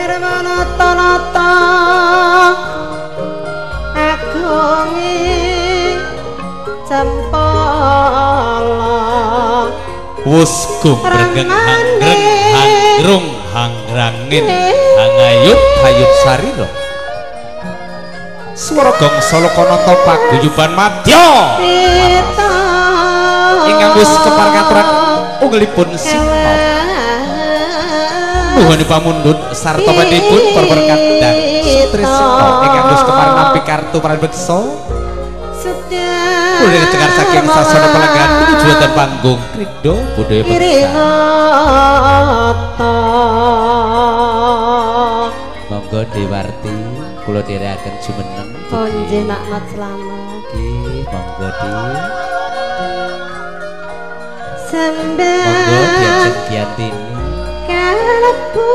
nata-nata agungi cempala wus gumbrengeng hanggreng hangrangin hangayut hayut sarira swara gong salokanata paguyuban madya ingkang wis kepareng aturan ungelipun sintop nuhun pamundhut sarta pandipun perperkan dan sutresna ingkang wis kepareng nampi kartu prabeksa Kula dengar saking sasana pelenggan menuju wonten panggung Krida Budaya Bangsa. Monggo Dewarti kula dherekaken jumeneng. Nggih nak mat slamet. Nggih, monggo Di. Sembah. Monggo diajeng Giantini. Kalebu.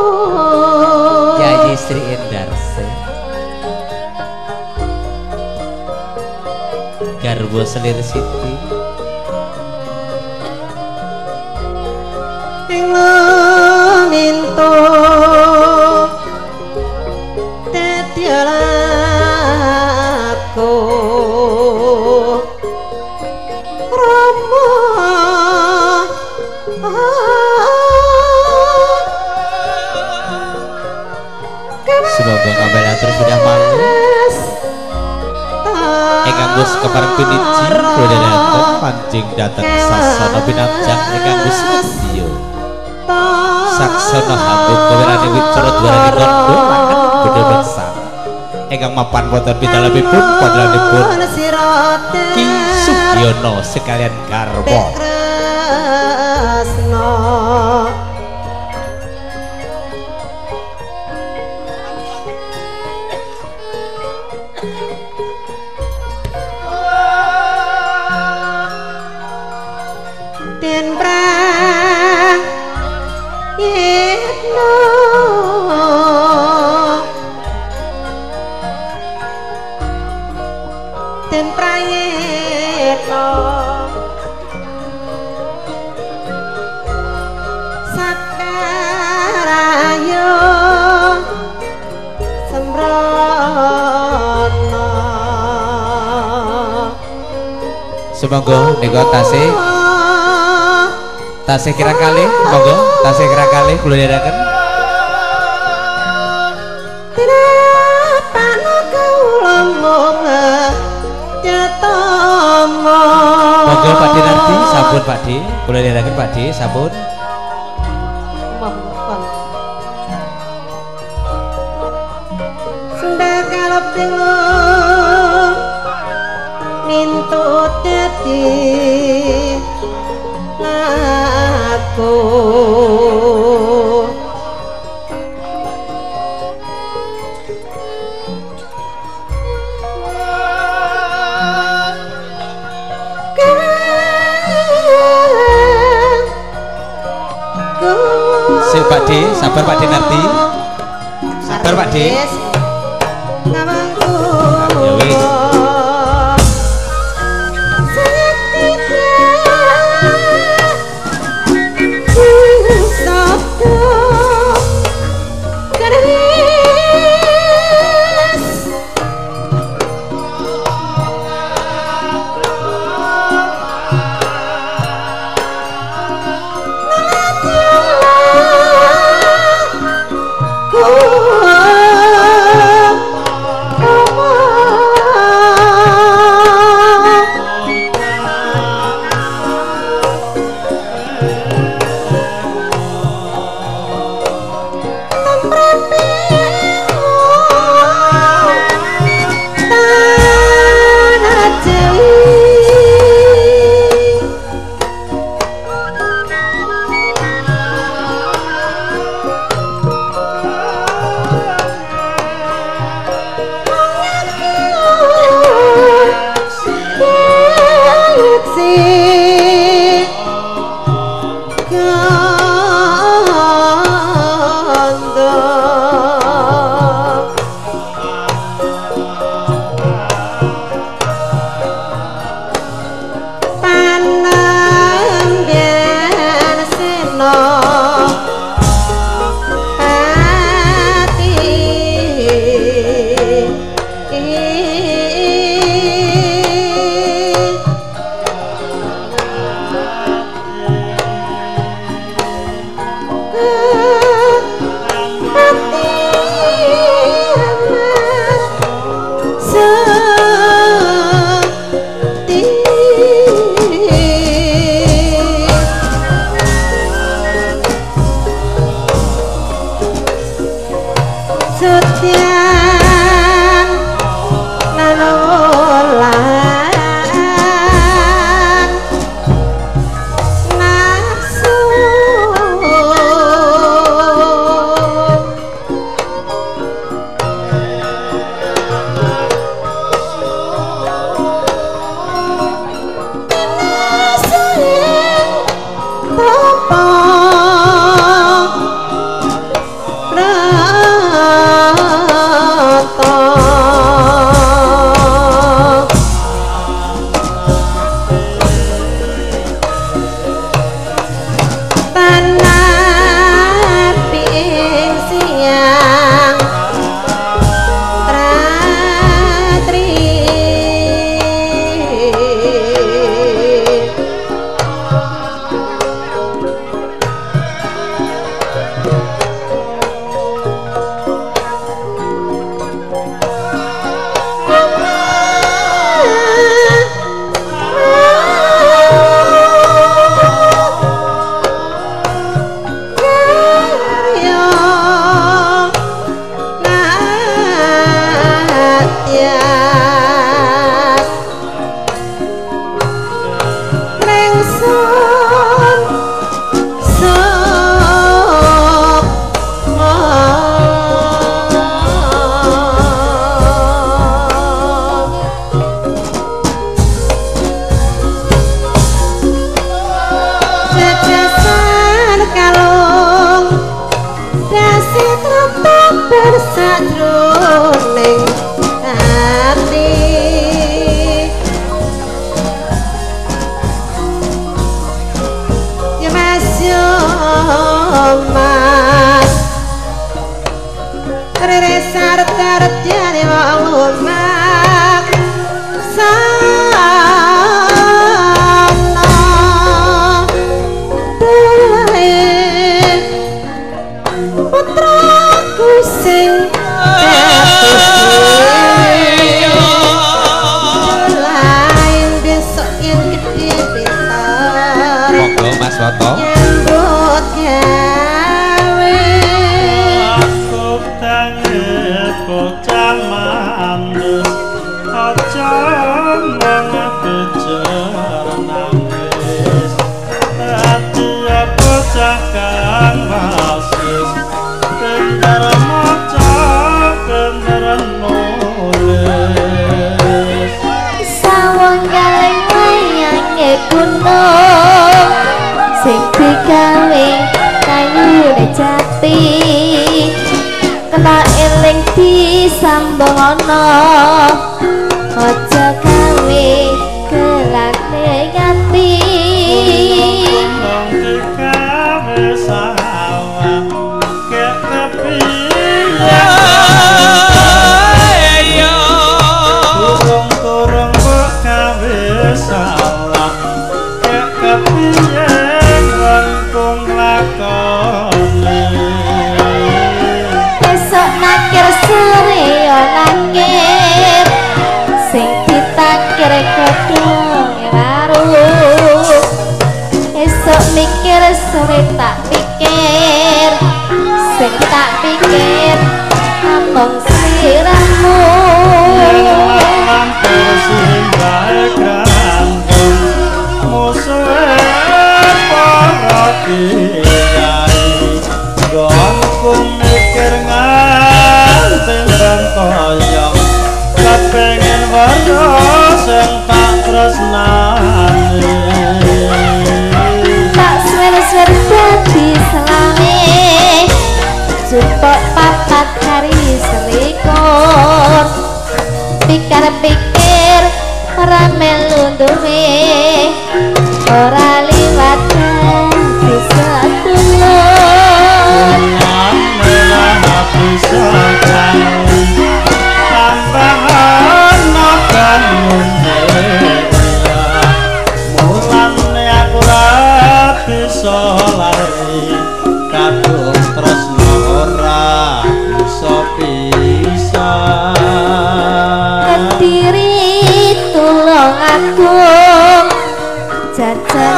Yayi Sri Endarse. Garwa Selir Siti minto dadi laku Rama semoga kabeh atur sudah malu ingkang wis kepareng piniji kula dherekaken pancing dhateng sasana pinajang ingkang wis sedya saksana hambung kawirane wicara dwarane kandha lanang Budaya Bangsa ingkang mapan wonten pitalemipun padhalanipun Ki Sugiono sekalian garwa Den prang yetno Den prang yetno Sakarayo sembrono semoga nika tasih kira kali monggo tasih kira kali kula dherekaken tinapano kula mung nyetama monggo Pakde Nardi sampun Pakde kula dherekaken Pakde sampun mohon sendal kaloping mintut dadi aku si Pakde sabar Pakde Nardi sabar Pakde ya wis sutian nanolan nafsu bersajroning hati ya mas yo mas rere sarta rejane wong mak sana dulae putraku sing Mas Woto nyambut gawe aku tanget bocah mandus aja mengejar nangis hati bocah kang wasis bener maca bener nulis sawang galeng wayang gunung sing digawe kayu jati kena eling disambung ana aja gawe kelane ngati nang digawe sawah kek kepiye yo turung kok gawe salah kek kepiye ngkung lakone esok nakir sore nakir sing ditakir kodhong larut esok mikir sore tak pikir sing tak pikir among sirahmu mampir simbahe gantung musuhe para kiai gongkung mikir nganti koyong kepengen warga sing tak tresnani tak swer-swer dadi selame supok papat hari selikur pikir-pikir ora melu duwe ora liwat bisa dulur bisa tambah ana kan mulane aku ora bisa lari kadung tresno ora bisa Kediri tulung aku jajan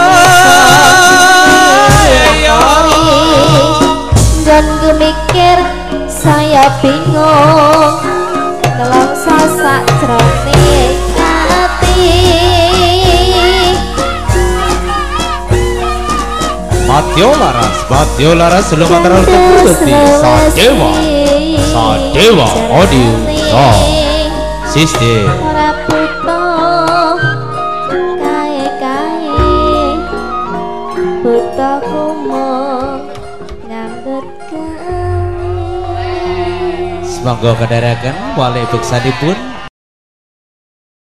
dan gue mikir saya bingung nelongso sakjroning ati Matio Laras lumantar terkuti Sadewa Audio Sistem ora butuh kae-kae butuh kumung nyambut gawe Semoga kedarakan wali beksanipun